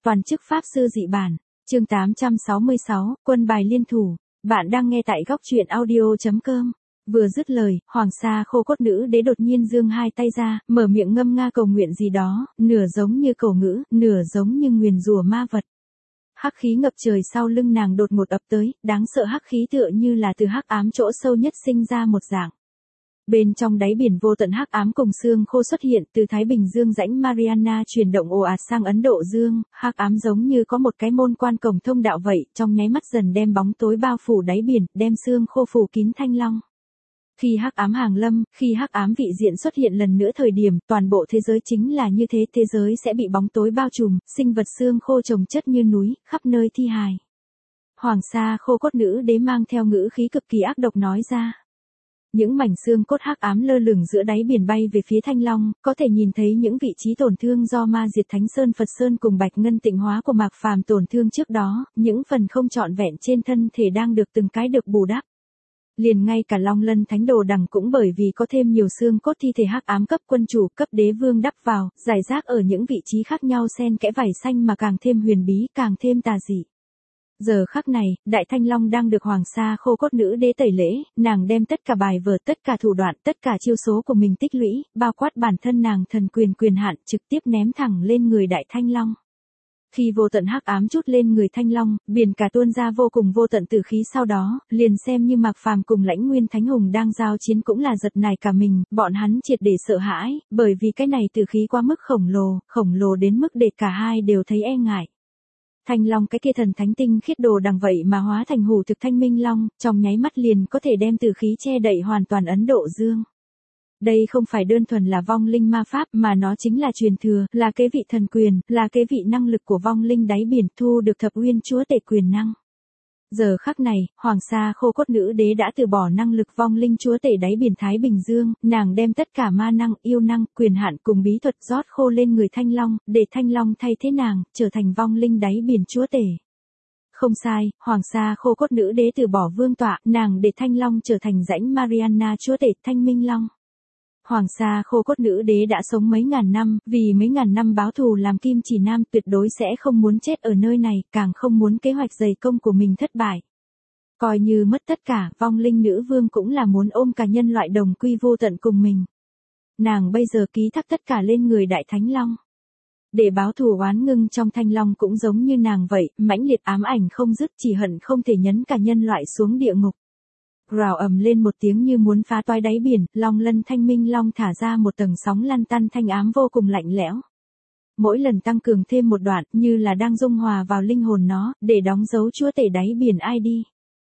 Toàn chức Pháp Sư dị bản, chương 866, quân bài liên thủ. Bạn đang nghe tại góc truyện audio.com. Vừa dứt lời, Hoàng Sa Khô Cốt Nữ Đế đột nhiên giương hai tay ra, mở miệng ngâm nga cầu nguyện gì đó, nửa giống như cầu ngữ, nửa giống như nguyền rủa ma vật. Hắc khí ngập trời sau lưng nàng đột ngột ập tới, đáng sợ hắc khí tựa như là từ hắc ám chỗ sâu nhất sinh ra một dạng. Bên trong đáy biển vô tận hắc ám cùng xương khô xuất hiện, từ Thái Bình Dương rãnh Mariana chuyển động ồ ạt sang Ấn Độ Dương, hắc ám giống như có một cái môn quan cổng thông đạo vậy, trong nháy mắt dần đem bóng tối bao phủ đáy biển, đem xương khô phủ kín Thanh Long. Khi hắc ám hàng lâm, khi hắc ám vị diện xuất hiện lần nữa thời điểm, toàn bộ thế giới chính là như thế, thế giới sẽ bị bóng tối bao trùm, sinh vật xương khô chồng chất như núi, khắp nơi thi hài. Hoàng Sa Khô Cốt Nữ Đế mang theo ngữ khí cực kỳ ác độc nói ra. Những mảnh xương cốt hắc ám lơ lửng giữa đáy biển bay về phía Thanh Long, có thể nhìn thấy những vị trí tổn thương do ma diệt Thánh Sơn Phật Sơn cùng Bạch Ngân tịnh hóa của Mạc Phàm tổn thương trước đó, những phần không trọn vẹn trên thân thể đang được từng cái được bù đắp. Liền ngay cả Long Lân Thánh Đồ Đằng cũng bởi vì có thêm nhiều xương cốt thi thể hắc ám cấp quân chủ, cấp đế vương đắp vào, rải rác ở những vị trí khác nhau xen kẽ vảy xanh mà càng thêm huyền bí, càng thêm tà dị. Giờ khắc này, Đại Thanh Long đang được Hoàng Sa Khô Cốt Nữ Đế tẩy lễ, nàng đem tất cả bài vở, tất cả thủ đoạn, tất cả chiêu số của mình tích lũy, bao quát bản thân nàng thần quyền hạn trực tiếp ném thẳng lên người Đại Thanh Long. Khi vô tận hắc ám chút lên người Thanh Long, biển cả tuôn ra vô cùng vô tận tử khí, sau đó, liền xem như Mạc Phàm cùng Lãnh Nguyên Thánh Hùng đang giao chiến cũng là giật nảy cả mình, bọn hắn triệt để sợ hãi, bởi vì cái này tử khí quá mức khổng lồ đến mức để cả hai đều thấy e ngại. Thanh Long cái kia thần thánh tinh khiết đồ đằng vậy mà hóa thành hủ thực Thanh Minh Long, trong nháy mắt liền có thể đem tử khí che đậy hoàn toàn Ấn Độ Dương. Đây không phải đơn thuần là vong linh ma pháp mà nó chính là truyền thừa, là kế vị thần quyền, là kế vị năng lực của vong linh đáy biển, thu được thập uyên chúa tể quyền năng. Giờ khắc này, Hoàng Sa Khô Cốt Nữ Đế đã từ bỏ năng lực vong linh chúa tể đáy biển Thái Bình Dương, nàng đem tất cả ma năng, yêu năng, quyền hạn cùng bí thuật rót khô lên người Thanh Long, để Thanh Long thay thế nàng, trở thành vong linh đáy biển chúa tể. Không sai, Hoàng Sa Khô Cốt Nữ Đế từ bỏ vương tọa, nàng để Thanh Long trở thành rãnh Mariana chúa tể Thanh Minh Long. Hoàng Sa Khô Cốt Nữ Đế đã sống mấy ngàn năm, vì mấy ngàn năm báo thù làm kim chỉ nam, tuyệt đối sẽ không muốn chết ở nơi này, càng không muốn kế hoạch dày công của mình thất bại. Coi như mất tất cả, vong linh nữ vương cũng là muốn ôm cả nhân loại đồng quy vô tận cùng mình. Nàng bây giờ ký thác tất cả lên người Đại Thánh Long. Để báo thù oán ngưng trong Thanh Long cũng giống như nàng vậy, mãnh liệt ám ảnh không dứt, chỉ hận không thể nhấn cả nhân loại xuống địa ngục. Rào ầm lên một tiếng như muốn phá toái đáy biển, Long Lân Thanh Minh Long thả ra một tầng sóng lăn tăn thanh ám vô cùng lạnh lẽo. Mỗi lần tăng cường thêm một đoạn, như là đang dung hòa vào linh hồn nó, để đóng dấu chúa tể đáy biển ID.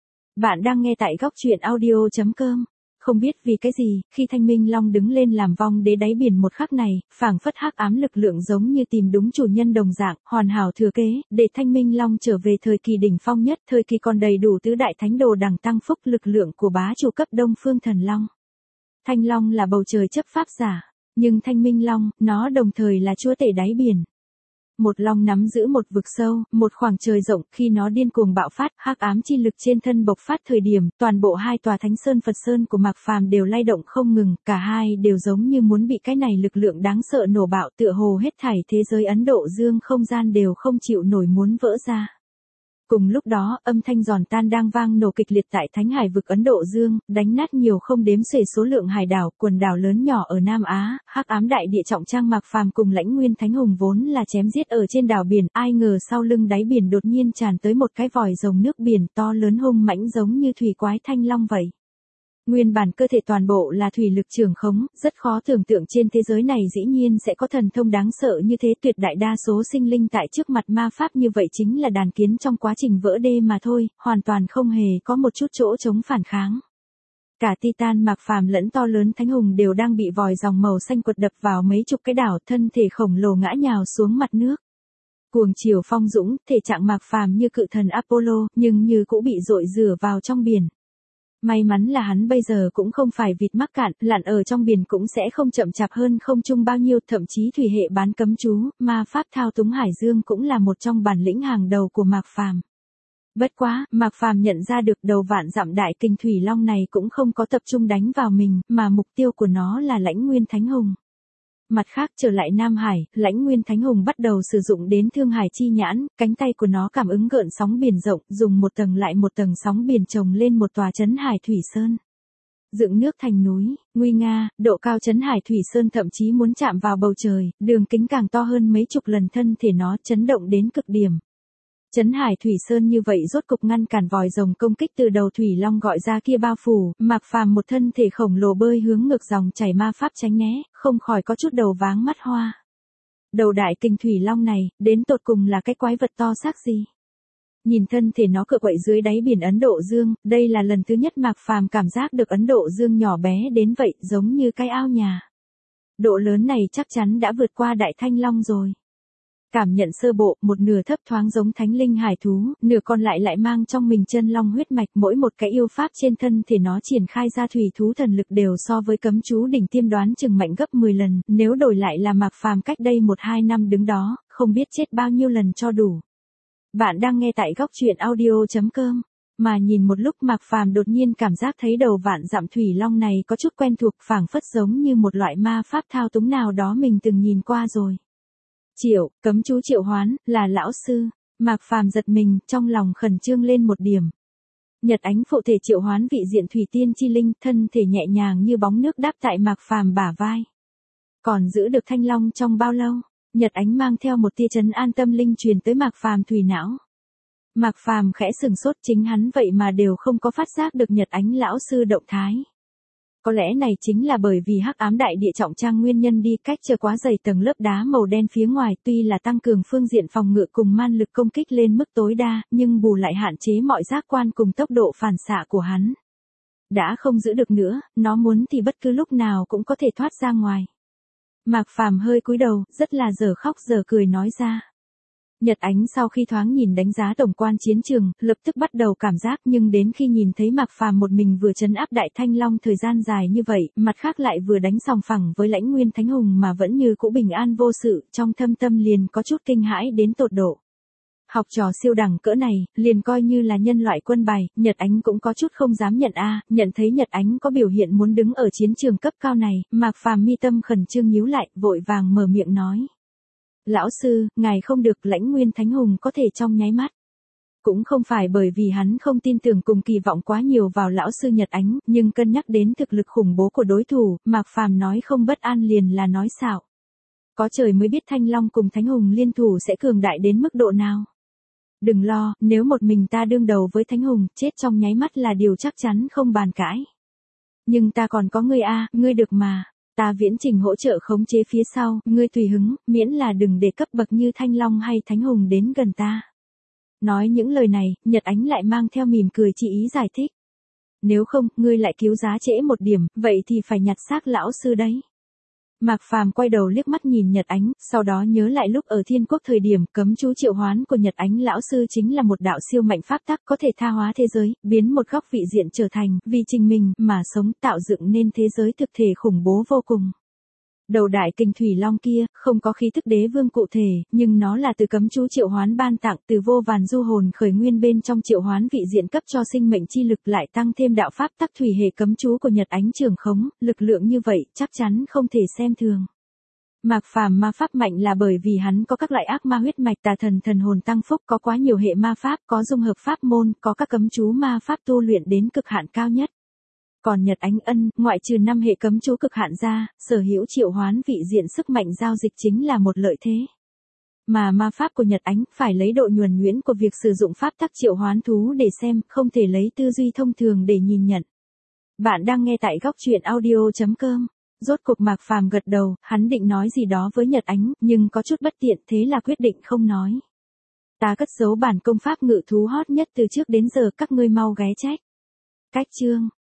Bạn đang nghe tại góc truyện audio.com. Không biết vì cái gì, khi Thanh Minh Long đứng lên làm vong đế đáy biển một khắc này, phảng phất hắc ám lực lượng giống như tìm đúng chủ nhân đồng dạng, hoàn hảo thừa kế, để Thanh Minh Long trở về thời kỳ đỉnh phong nhất, thời kỳ còn đầy đủ tứ đại thánh đồ đằng tăng phúc lực lượng của bá chủ cấp Đông Phương Thần Long. Thanh Long là bầu trời chấp pháp giả, nhưng Thanh Minh Long, nó đồng thời là chúa tể đáy biển. Một long nắm giữ một vực sâu, một khoảng trời rộng, khi nó điên cuồng bạo phát, hắc ám chi lực trên thân bộc phát thời điểm, toàn bộ hai tòa Thánh Sơn Phật Sơn của Mạc Phàm đều lay động không ngừng, cả hai đều giống như muốn bị cái này lực lượng đáng sợ nổ bạo, tựa hồ hết thảy thế giới Ấn Độ Dương không gian đều không chịu nổi muốn vỡ ra. Cùng lúc đó, âm thanh giòn tan đang vang nổ kịch liệt tại Thánh Hải vực Ấn Độ Dương, đánh nát nhiều không đếm xuể số lượng hải đảo, quần đảo lớn nhỏ ở Nam Á, hắc ám đại địa trọng trang Mạc Phàm cùng Lãnh Nguyên Thánh Hùng vốn là chém giết ở trên đảo biển, ai ngờ sau lưng đáy biển đột nhiên tràn tới một cái vòi rồng nước biển to lớn hung mãnh giống như thủy quái thanh long vậy. Nguyên bản cơ thể toàn bộ là thủy lực trường khống, rất khó tưởng tượng trên thế giới này dĩ nhiên sẽ có thần thông đáng sợ như thế, tuyệt đại đa số sinh linh tại trước mặt ma pháp như vậy chính là đàn kiến trong quá trình vỡ đê mà thôi, hoàn toàn không hề có một chút chỗ chống phản kháng. Cả Titan Mạc Phàm lẫn to lớn Thánh Hùng đều đang bị vòi rồng màu xanh quật đập vào mấy chục cái đảo, thân thể khổng lồ ngã nhào xuống mặt nước. Cuồng chiều phong dũng, thể trạng Mạc Phàm như cự thần Apollo, nhưng như cũng bị dội rửa vào trong biển. May mắn là hắn bây giờ cũng không phải vịt mắc cạn, lặn ở trong biển cũng sẽ không chậm chạp hơn không chung bao nhiêu, thậm chí thủy hệ bán cấm chú, ma pháp thao túng hải dương cũng là một trong bản lĩnh hàng đầu của Mạc Phàm. Bất quá, Mạc Phàm nhận ra được đầu vạn dặm đại kình thủy long này cũng không có tập trung đánh vào mình, mà mục tiêu của nó là Lãnh Nguyên Thánh Hùng. Mặt khác trở lại Nam Hải, Lãnh Nguyên Thánh Hùng bắt đầu sử dụng đến Thương Hải chi nhãn, cánh tay của nó cảm ứng gợn sóng biển rộng, dùng một tầng lại một tầng sóng biển chồng lên một tòa trấn Hải Thủy Sơn. Dựng nước thành núi, nguy nga, độ cao trấn Hải Thủy Sơn thậm chí muốn chạm vào bầu trời, đường kính càng to hơn mấy chục lần, thân thể nó chấn động đến cực điểm. Trấn Hải Thủy Sơn như vậy rốt cục ngăn cản vòi rồng công kích từ đầu thủy long gọi ra kia bao phủ, Mạc Phàm một thân thể khổng lồ bơi hướng ngược dòng chảy ma pháp tránh né, không khỏi có chút đầu váng mắt hoa. Đầu đại kình thủy long này, đến tột cùng là cái quái vật to xác gì? Nhìn thân thể nó cựa quậy dưới đáy biển Ấn Độ Dương, đây là lần thứ nhất Mạc Phàm cảm giác được Ấn Độ Dương nhỏ bé đến vậy, giống như cái ao nhà. Độ lớn này chắc chắn đã vượt qua Đại Thanh Long rồi. Cảm nhận sơ bộ, một nửa thấp thoáng giống thánh linh hải thú, nửa còn lại mang trong mình chân long huyết mạch, mỗi một cái yêu pháp trên thân thể nó triển khai ra thủy thú thần lực đều so với cấm chú đỉnh tiêm đoán chừng mạnh gấp 10 lần, nếu đổi lại là Mạc Phàm cách đây 1-2 năm đứng đó, không biết chết bao nhiêu lần cho đủ. Bạn đang nghe tại góc truyện audio.com. Mà nhìn một lúc Mạc Phàm đột nhiên cảm giác thấy đầu vạn dặm thủy long này có chút quen thuộc, phảng phất giống như một loại ma pháp thao túng nào đó mình từng nhìn qua rồi. Cấm chú triệu hoán, là lão sư. Mạc Phàm giật mình, trong lòng khẩn trương lên một điểm. Nhật Ánh phụ thể triệu hoán vị diện thủy tiên chi linh, thân thể nhẹ nhàng như bóng nước đáp tại Mạc Phàm bả vai. Còn giữ được thanh long trong bao lâu? Nhật Ánh mang theo một tia trấn an tâm linh truyền tới Mạc Phàm thủy não. Mạc Phàm khẽ sừng sốt, chính hắn vậy mà đều không có phát giác được Nhật Ánh lão sư động thái. Có lẽ này chính là bởi vì hắc ám đại địa trọng trang nguyên nhân đi, cách trở quá dày tầng lớp đá màu đen phía ngoài, tuy là tăng cường phương diện phòng ngự cùng man lực công kích lên mức tối đa, nhưng bù lại hạn chế mọi giác quan cùng tốc độ phản xạ của hắn. Đã không giữ được nữa, nó muốn thì bất cứ lúc nào cũng có thể thoát ra ngoài. Mạc Phàm hơi cúi đầu, rất là dở khóc dở cười nói ra. Nhật Ánh sau khi thoáng nhìn đánh giá tổng quan chiến trường, lập tức bắt đầu cảm giác, nhưng đến khi nhìn thấy Mạc Phàm một mình vừa trấn áp Đại Thanh Long thời gian dài như vậy, mặt khác lại vừa đánh sòng phẳng với Lãnh Nguyên Thánh Hùng mà vẫn như cũ bình an vô sự, trong thâm tâm liền có chút kinh hãi đến tột độ. Học trò siêu đẳng cỡ này, liền coi như là nhân loại quân bài, Nhật Ánh cũng có chút không dám nhận nhận thấy Nhật Ánh có biểu hiện muốn đứng ở chiến trường cấp cao này, Mạc Phàm mi tâm khẩn trương nhíu lại, vội vàng mở miệng nói. Lão sư, ngài không được, Lãnh Nguyên Thánh Hùng có thể trong nháy mắt. Cũng không phải bởi vì hắn không tin tưởng cùng kỳ vọng quá nhiều vào lão sư Nhật Ánh, nhưng cân nhắc đến thực lực khủng bố của đối thủ, Mạc Phàm nói không bất an liền là nói xạo. Có trời mới biết Thanh Long cùng Thánh Hùng liên thủ sẽ cường đại đến mức độ nào. Đừng lo, nếu một mình ta đương đầu với Thánh Hùng, chết trong nháy mắt là điều chắc chắn không bàn cãi. Nhưng ta còn có ngươi ngươi được mà. Ta viễn trình hỗ trợ khống chế phía sau, ngươi tùy hứng, miễn là đừng để cấp bậc như Thanh Long hay Thánh Hùng đến gần ta. Nói những lời này, Nhật Ánh lại mang theo mỉm cười chỉ ý giải thích. Nếu không, ngươi lại cứu giá trễ một điểm, vậy thì phải nhặt xác lão sư đấy. Mạc Phàm quay đầu liếc mắt nhìn Nhật Ánh, sau đó nhớ lại lúc ở Thiên Quốc thời điểm cấm chú triệu hoán của Nhật Ánh lão sư chính là một đạo siêu mạnh pháp tắc có thể tha hóa thế giới, biến một góc vị diện trở thành vì chính mình mà sống, tạo dựng nên thế giới thực thể khủng bố vô cùng. Đầu đại kình thủy long kia, không có khí thức đế vương cụ thể, nhưng nó là từ cấm chú triệu hoán ban tặng, từ vô vàn du hồn khởi nguyên bên trong triệu hoán vị diện cấp cho sinh mệnh chi lực, lại tăng thêm đạo pháp tắc thủy hệ cấm chú của Nhật Ánh trường khống, lực lượng như vậy, chắc chắn không thể xem thường. Mạc Phàm ma pháp mạnh là bởi vì hắn có các loại ác ma huyết mạch, tà thần thần hồn tăng phúc, có quá nhiều hệ ma pháp, có dung hợp pháp môn, có các cấm chú ma pháp tu luyện đến cực hạn cao nhất. Còn Nhật Ánh ngoại trừ 5 hệ cấm chú cực hạn ra, sở hữu triệu hoán vị diện sức mạnh giao dịch chính là một lợi thế. Mà ma pháp của Nhật Ánh phải lấy độ nhuần nhuyễn của việc sử dụng pháp tắc triệu hoán thú để xem, không thể lấy tư duy thông thường để nhìn nhận. Bạn đang nghe tại góc truyện audio.com. Rốt cục Mạc Phàm gật đầu, hắn định nói gì đó với Nhật Ánh, nhưng có chút bất tiện, thế là quyết định không nói. Ta cất giấu bản công pháp ngự thú hot nhất từ trước đến giờ, các ngươi mau ghé check. Cách chương.